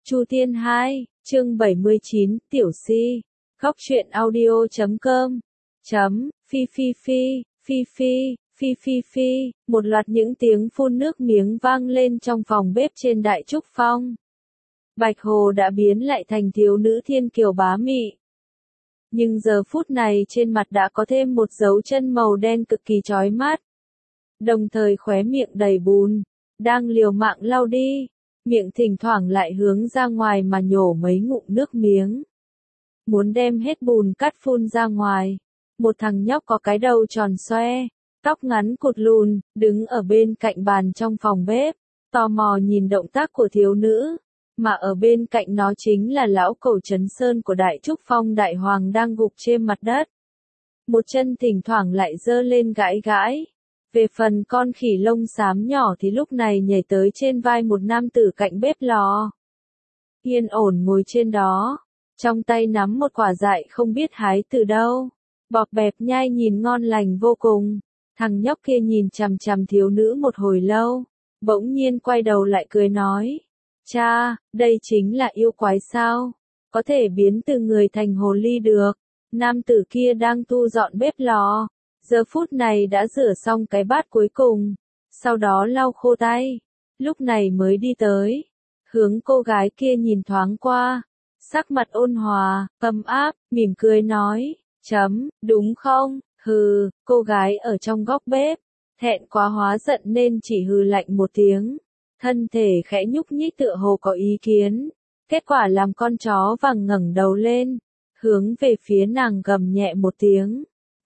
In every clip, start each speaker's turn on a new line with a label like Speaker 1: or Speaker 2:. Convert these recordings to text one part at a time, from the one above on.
Speaker 1: Chu Tiên 2, chương 79, Tiểu Si. Góc truyện audio.com. Phi phi phi, phi phi, phi phi phi, một loạt những tiếng phun nước miếng vang lên trong phòng bếp trên Đại Trúc Phong. Bạch Hồ đã biến lại thành thiếu nữ thiên kiều bá mị. Nhưng giờ phút này trên mặt đã có thêm một dấu chân màu đen cực kỳ chói mắt. Đồng thời khóe miệng đầy bùn, đang liều mạng lau đi, miệng thỉnh thoảng lại hướng ra ngoài mà nhổ mấy ngụm nước miếng. Muốn đem hết bùn cát phun ra ngoài. Một thằng nhóc có cái đầu tròn xoe, tóc ngắn cụt lùn, đứng ở bên cạnh bàn trong phòng bếp, tò mò nhìn động tác của thiếu nữ. Mà ở bên cạnh nó chính là lão cẩu Trấn Sơn của Đại Trúc Phong Đại Hoàng đang gục trên mặt đất. Một chân thỉnh thoảng lại giơ lên gãi gãi. Về phần con khỉ lông xám nhỏ thì lúc này nhảy tới trên vai một nam tử cạnh bếp lò. Yên ổn ngồi trên đó, trong tay nắm một quả dại không biết hái từ đâu, bọt bẹp nhai nhìn ngon lành vô cùng. Thằng nhóc kia nhìn chằm chằm thiếu nữ một hồi lâu, bỗng nhiên quay đầu lại cười nói: "Cha, đây chính là yêu quái sao? Có thể biến từ người thành hồ ly được." Nam tử kia đang thu dọn bếp lò, giờ phút này đã rửa xong cái bát cuối cùng, sau đó lau khô tay, lúc này mới đi tới, hướng cô gái kia nhìn thoáng qua, sắc mặt ôn hòa, ấm áp, mỉm cười nói: "Đúng không?" Hừ, cô gái ở trong góc bếp, thẹn quá hóa giận nên chỉ hừ lạnh một tiếng, thân thể khẽ nhúc nhích tựa hồ có ý kiến, kết quả làm con chó vàng ngẩng đầu lên, hướng về phía nàng gầm nhẹ một tiếng.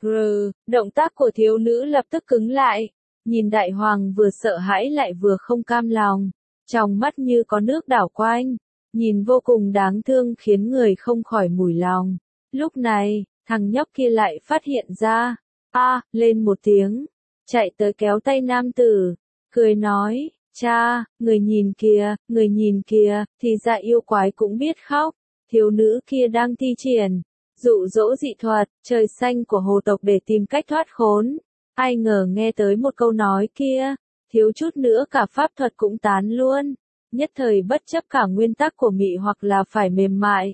Speaker 1: Động tác của thiếu nữ lập tức cứng lại, nhìn Đại Hoàng vừa sợ hãi lại vừa không cam lòng, trong mắt như có nước đảo quanh, nhìn vô cùng đáng thương khiến người không khỏi mủi lòng. Lúc này, thằng nhóc kia lại phát hiện ra, lên một tiếng, chạy tới kéo tay nam tử, cười nói: "Cha, người nhìn kìa, thì ra yêu quái cũng biết khóc." Thiếu nữ kia đang thi triển dụ dỗ dị thuật, trời xanh của hồ tộc để tìm cách thoát khốn. Ai ngờ nghe tới một câu nói kia, thiếu chút nữa cả pháp thuật cũng tán luôn, nhất thời bất chấp cả nguyên tắc của mị hoặc là phải mềm mại.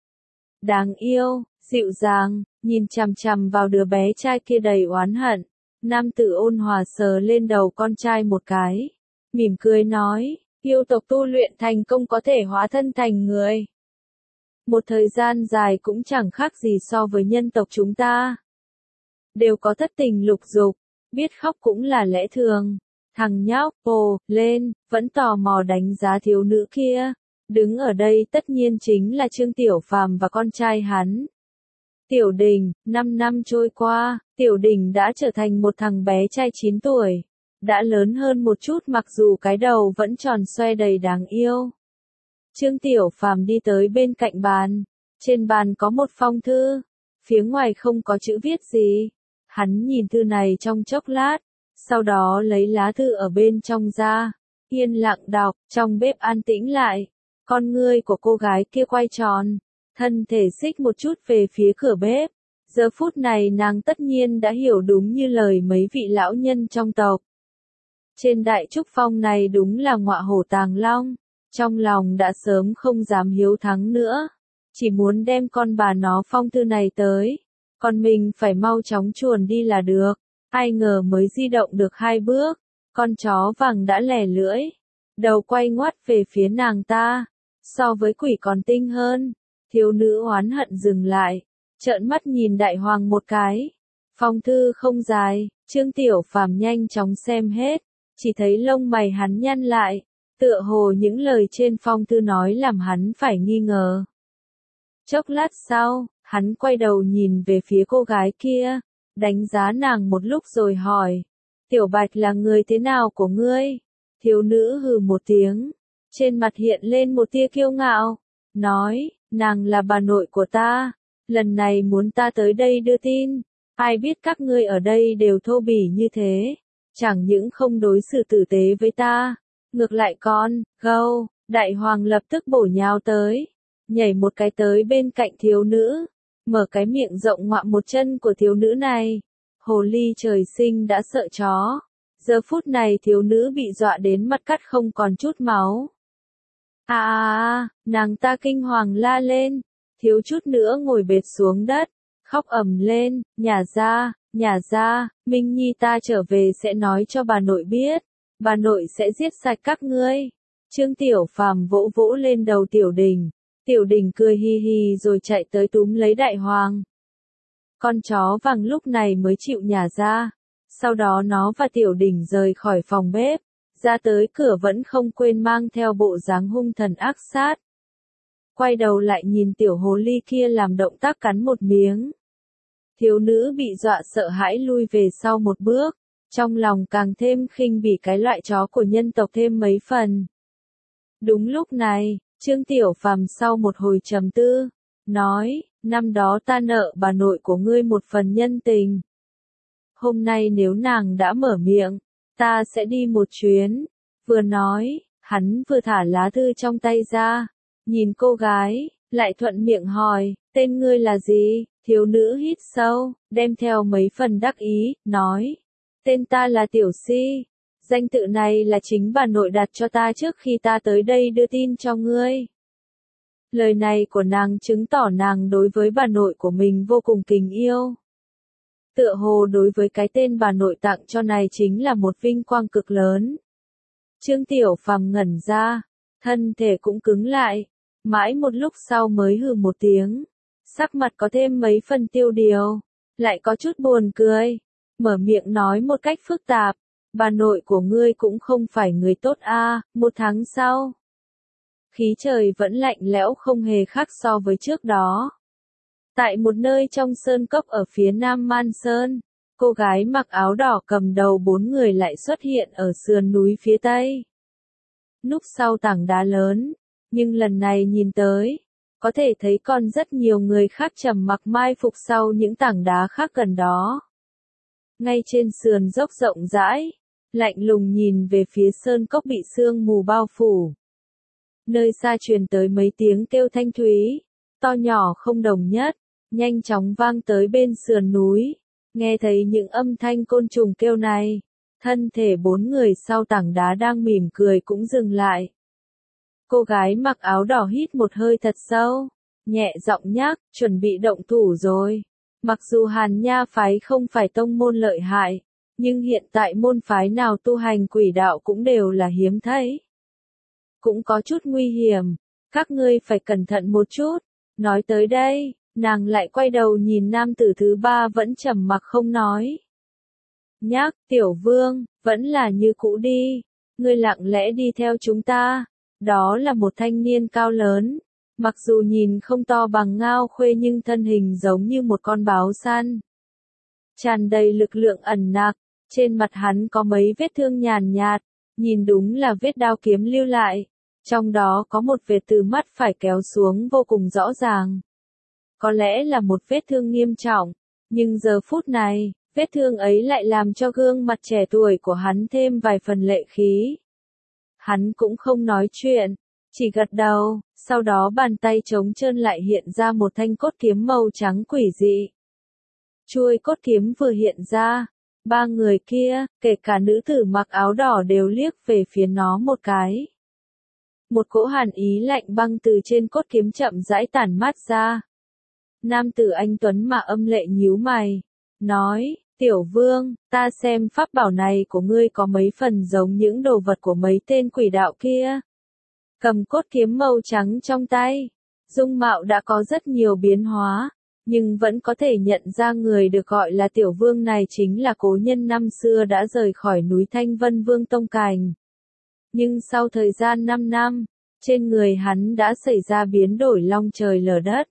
Speaker 1: Đáng yêu, dịu dàng, nhìn chằm chằm vào đứa bé trai kia đầy oán hận, nam tử ôn hòa sờ lên đầu con trai một cái, mỉm cười nói: "Yêu tộc tu luyện thành công có thể hóa thân thành người. Một thời gian dài cũng chẳng khác gì so với nhân tộc chúng ta. Đều có thất tình lục dục, biết khóc cũng là lẽ thường." Thằng nhóc lên, vẫn tò mò đánh giá thiếu nữ kia. Đứng ở đây tất nhiên chính là Trương Tiểu Phàm và con trai hắn. Tiểu Đình, 5 năm trôi qua, Tiểu Đình đã trở thành một thằng bé trai 9 tuổi. Đã lớn hơn một chút mặc dù cái đầu vẫn tròn xoe đầy đáng yêu. Trương Tiểu Phàm đi tới bên cạnh bàn. Trên bàn có một phong thư. Phía ngoài không có chữ viết gì. Hắn nhìn thư này trong chốc lát. Sau đó lấy lá thư ở bên trong ra. Yên lặng đọc, trong bếp an tĩnh lại. Con ngươi của cô gái kia quay tròn. Thân thể xích một chút về phía cửa bếp. Giờ phút này nàng tất nhiên đã hiểu đúng như lời mấy vị lão nhân trong tộc. Trên Đại Trúc Phong này đúng là ngọa hổ tàng long. Trong lòng đã sớm không dám hiếu thắng nữa. Chỉ muốn đem con bà nó phong thư này tới. Còn mình phải mau chóng chuồn đi là được. Ai ngờ mới di động được 2 bước. Con chó vàng đã lẻ lưỡi. Đầu quay ngoắt về phía nàng ta. So với quỷ còn tinh hơn. Thiếu nữ oán hận dừng lại. Trợn mắt nhìn Đại Hoàng một cái. Phong thư không dài. Trương Tiểu Phàm nhanh chóng xem hết. Chỉ thấy lông mày hắn nhăn lại. Tựa hồ những lời trên phong thư nói làm hắn phải nghi ngờ. Chốc lát sau, hắn quay đầu nhìn về phía cô gái kia, đánh giá nàng một lúc rồi hỏi: "Tiểu Bạch là người thế nào của ngươi?" Thiếu nữ hừ một tiếng, trên mặt hiện lên một tia kiêu ngạo, nói: "Nàng là bà nội của ta, lần này muốn ta tới đây đưa tin, ai biết các ngươi ở đây đều thô bỉ như thế, chẳng những không đối xử tử tế với ta, ngược lại còn, gâu." Đại Hoàng lập tức bổ nhào tới, nhảy một cái tới bên cạnh thiếu nữ, mở cái miệng rộng ngoạm một chân của thiếu nữ này. Hồ ly trời sinh đã sợ chó. Giờ phút này thiếu nữ bị dọa đến mặt cắt không còn chút máu. Nàng ta kinh hoàng la lên, thiếu chút nữa ngồi bệt xuống đất, khóc ầm lên, nhà ra, Minh Nhi ta trở về sẽ nói cho bà nội biết, bà nội sẽ giết sạch các ngươi. Trương Tiểu Phàm vỗ vỗ lên đầu Tiểu Đình cười hi hi rồi chạy tới túm lấy Đại Hoàng. Con chó vàng lúc này mới chịu nhả ra, sau đó nó và Tiểu Đình rời khỏi phòng bếp, ra tới cửa vẫn không quên mang theo bộ dáng hung thần ác sát. Quay đầu lại nhìn tiểu hồ ly kia làm động tác cắn một miếng. Thiếu nữ bị dọa sợ hãi lui về sau một bước, trong lòng càng thêm khinh bỉ cái loại chó của nhân tộc thêm mấy phần. Đúng lúc này, Trương Tiểu Phàm sau một hồi trầm tư, nói, năm đó ta nợ bà nội của ngươi một phần nhân tình. Hôm nay nếu nàng đã mở miệng, ta sẽ đi một chuyến. Vừa nói, hắn vừa thả lá thư trong tay ra, nhìn cô gái, lại thuận miệng hỏi, tên ngươi là gì? Thiếu nữ hít sâu, đem theo mấy phần đắc ý, nói, tên ta là Tiểu Si. Danh tự này là chính bà nội đặt cho ta trước khi ta tới đây đưa tin cho ngươi. Lời này của nàng chứng tỏ nàng đối với bà nội của mình vô cùng kính yêu. Tựa hồ đối với cái tên bà nội tặng cho này chính là một vinh quang cực lớn. Trương Tiểu Phàm ngẩn ra, thân thể cũng cứng lại, mãi một lúc sau mới hừ một tiếng, sắc mặt có thêm mấy phần tiêu điều, lại có chút buồn cười, mở miệng nói một cách phức tạp, bà nội của ngươi cũng không phải người tốt a. Một tháng sau, khí trời vẫn lạnh lẽo không hề khác so với trước đó. Tại một nơi trong sơn cốc ở phía nam Man Sơn, cô gái mặc áo đỏ cầm đầu 4 người lại xuất hiện ở sườn núi phía tây. Núp sau tảng đá lớn, nhưng lần này nhìn tới, có thể thấy còn rất nhiều người khác trầm mặc mai phục sau những tảng đá khác gần đó. Ngay trên sườn dốc rộng rãi, lạnh lùng nhìn về phía sơn cốc bị sương mù bao phủ. Nơi xa truyền tới mấy tiếng kêu thanh thúy, to nhỏ không đồng nhất, nhanh chóng vang tới bên sườn núi. Nghe thấy những âm thanh côn trùng kêu này, thân thể 4 người sau tảng đá đang mỉm cười cũng dừng lại. Cô gái mặc áo đỏ hít một hơi thật sâu, nhẹ giọng nhắc, chuẩn bị động thủ rồi. Mặc dù Hàn Nha phái không phải tông môn lợi hại, nhưng hiện tại môn phái nào tu hành quỷ đạo cũng đều là hiếm thấy. Cũng có chút nguy hiểm, các ngươi phải cẩn thận một chút. Nói tới đây, nàng lại quay đầu nhìn nam tử thứ 3 vẫn trầm mặc không nói. Nhắc, Tiểu Vương, vẫn là như cũ đi, ngươi lặng lẽ đi theo chúng ta. Đó là một thanh niên cao lớn, mặc dù nhìn không to bằng Ngao Khuê nhưng thân hình giống như một con báo săn. Tràn đầy lực lượng ẩn nặc, trên mặt hắn có mấy vết thương nhàn nhạt, nhìn đúng là vết đao kiếm lưu lại, trong đó có một vệt từ mắt phải kéo xuống vô cùng rõ ràng. Có lẽ là một vết thương nghiêm trọng, nhưng giờ phút này, vết thương ấy lại làm cho gương mặt trẻ tuổi của hắn thêm vài phần lệ khí. Hắn cũng không nói chuyện, chỉ gật đầu, sau đó bàn tay trống trơn lại hiện ra một thanh cốt kiếm màu trắng quỷ dị. Chuôi cốt kiếm vừa hiện ra, 3 người kia, kể cả nữ tử mặc áo đỏ đều liếc về phía nó một cái. Một cỗ hàn ý lạnh băng từ trên cốt kiếm chậm rãi tản mát ra. Nam tử anh tuấn mà âm lệ nhíu mày, nói, Tiểu Vương, ta xem pháp bảo này của ngươi có mấy phần giống những đồ vật của mấy tên quỷ đạo kia. Cầm cốt kiếm màu trắng trong tay, dung mạo đã có rất nhiều biến hóa, nhưng vẫn có thể nhận ra người được gọi là Tiểu Vương này chính là cố nhân năm xưa đã rời khỏi núi Thanh Vân Vương Tông Cành. Nhưng sau thời gian 5 năm, trên người hắn đã xảy ra biến đổi long trời lở đất.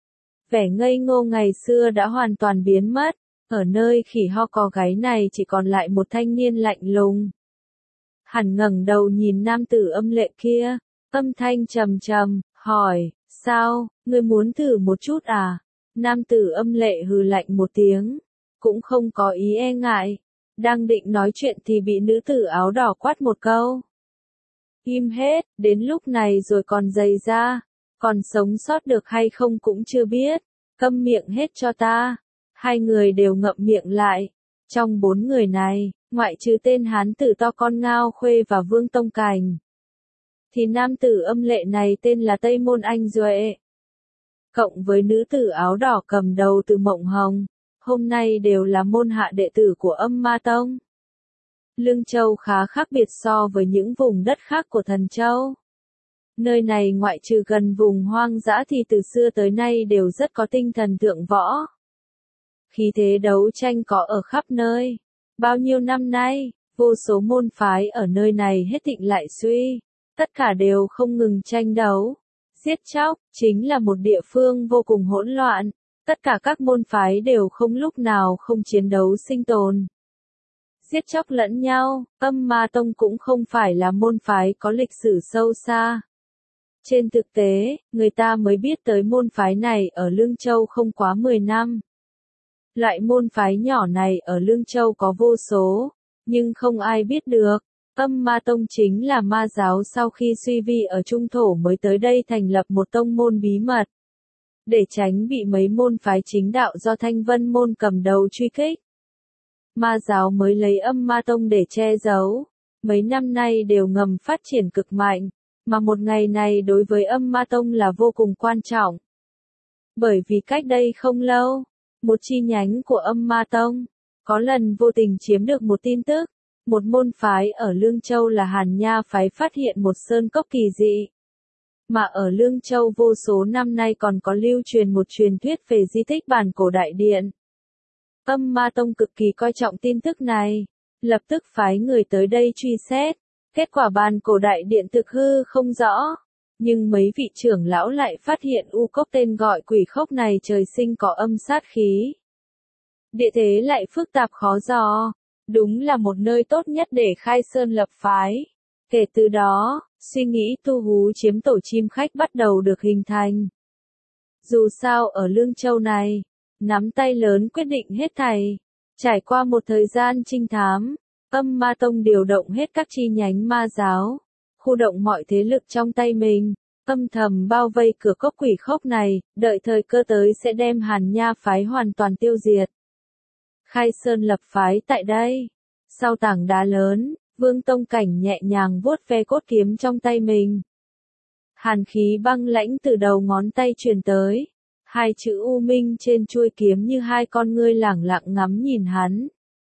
Speaker 1: Vẻ ngây ngô ngày xưa đã hoàn toàn biến mất, ở nơi khỉ ho có gáy này chỉ còn lại một thanh niên lạnh lùng. Hắn ngẩng đầu nhìn nam tử âm lệ kia, âm thanh trầm trầm, hỏi, sao, ngươi muốn thử một chút à? Nam tử âm lệ hừ lạnh một tiếng, cũng không có ý e ngại, đang định nói chuyện thì bị nữ tử áo đỏ quát một câu. Im hết, đến lúc này rồi còn dày ra, còn sống sót được hay không cũng chưa biết, câm miệng hết cho ta. 2 người đều ngậm miệng lại, trong 4 người này, ngoại trừ tên hán tử to con Ngao Khuê và Vương Tông Cành. thì nam tử âm lệ này tên là Tây Môn Anh Duệ. Cộng với nữ tử áo đỏ cầm đầu Từ Mộng Hồng, hôm nay đều là môn hạ đệ tử của Âm Ma Tông. Lương Châu khá khác biệt so với những vùng đất khác của Thần Châu. Nơi này ngoại trừ gần vùng hoang dã thì từ xưa tới nay đều rất có tinh thần thượng võ. Khí thế đấu tranh có ở khắp nơi. Bao nhiêu năm nay, vô số môn phái ở nơi này hết thịnh lại suy, tất cả đều không ngừng tranh đấu, giết chóc, chính là một địa phương vô cùng hỗn loạn, tất cả các môn phái đều không lúc nào không chiến đấu sinh tồn. Giết chóc lẫn nhau, Âm Ma Tông cũng không phải là môn phái có lịch sử sâu xa. Trên thực tế, người ta mới biết tới môn phái này ở Lương Châu không quá 10 năm. Loại môn phái nhỏ này ở Lương Châu có vô số, nhưng không ai biết được. Âm Ma Tông chính là ma giáo sau khi suy vi ở Trung Thổ mới tới đây thành lập một tông môn bí mật. Để tránh bị mấy môn phái chính đạo do Thanh Vân Môn cầm đầu truy kích. Ma giáo mới lấy Âm Ma Tông để che giấu. Mấy năm nay đều ngầm phát triển cực mạnh, mà một ngày này đối với Âm Ma Tông là vô cùng quan trọng. Bởi vì cách đây không lâu, một chi nhánh của Âm Ma Tông có lần vô tình chiếm được một tin tức, một môn phái ở Lương Châu là Hàn Nha phái phát hiện một sơn cốc kỳ dị. Mà ở Lương Châu vô số năm nay còn có lưu truyền một truyền thuyết về di tích bản cổ đại điện. Âm Ma Tông cực kỳ coi trọng tin tức này, lập tức phái người tới đây truy xét. Kết quả bản cổ đại điện thực hư không rõ, nhưng mấy vị trưởng lão lại phát hiện u cốc tên gọi quỷ khốc này trời sinh có âm sát khí. Địa thế lại phức tạp khó dò, đúng là một nơi tốt nhất để khai sơn lập phái. Kể từ đó, suy nghĩ tu hú chiếm tổ chim khách bắt đầu được hình thành. Dù sao ở Lương Châu này, nắm tay lớn quyết định hết thảy. Trải qua một thời gian trinh thám, Âm Ma Tông điều động hết các chi nhánh ma giáo, khu động mọi thế lực trong tay mình, âm thầm bao vây cửa cốc quỷ khốc này, đợi thời cơ tới sẽ đem Hàn Nha phái hoàn toàn tiêu diệt. Khai sơn lập phái tại đây. Sau tảng đá lớn, Vương Tông Cảnh nhẹ nhàng vuốt ve cốt kiếm trong tay mình. Hàn khí băng lãnh từ đầu ngón tay truyền tới. Hai chữ U Minh trên chuôi kiếm như hai con ngươi lẳng lặng ngắm nhìn hắn.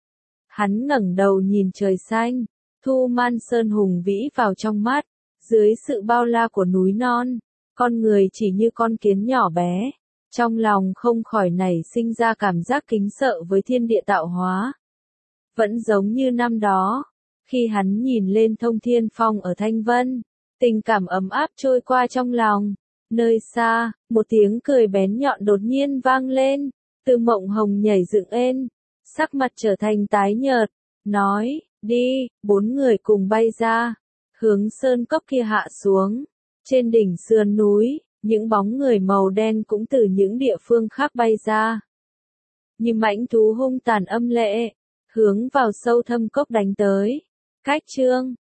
Speaker 1: Hắn ngẩng đầu nhìn trời xanh, Thu Man Sơn hùng vĩ vào trong mắt, dưới sự bao la của núi non, con người chỉ như con kiến nhỏ bé, trong lòng không khỏi nảy sinh ra cảm giác kính sợ với thiên địa tạo hóa. Vẫn giống như năm đó, khi hắn nhìn lên Thông Thiên Phong ở Thanh Vân, tình cảm ấm áp trôi qua trong lòng. Nơi xa, một tiếng cười bén nhọn đột nhiên vang lên, Từ Mộng Hồng nhảy dựng lên, sắc mặt trở thành tái nhợt, nói, đi, 4 người cùng bay ra, hướng sơn cốc kia hạ xuống. Trên đỉnh sườn núi, những bóng người màu đen cũng từ những địa phương khác bay ra. Như mãnh thú hung tàn âm lệ, hướng vào sâu thâm cốc đánh tới. Cách chương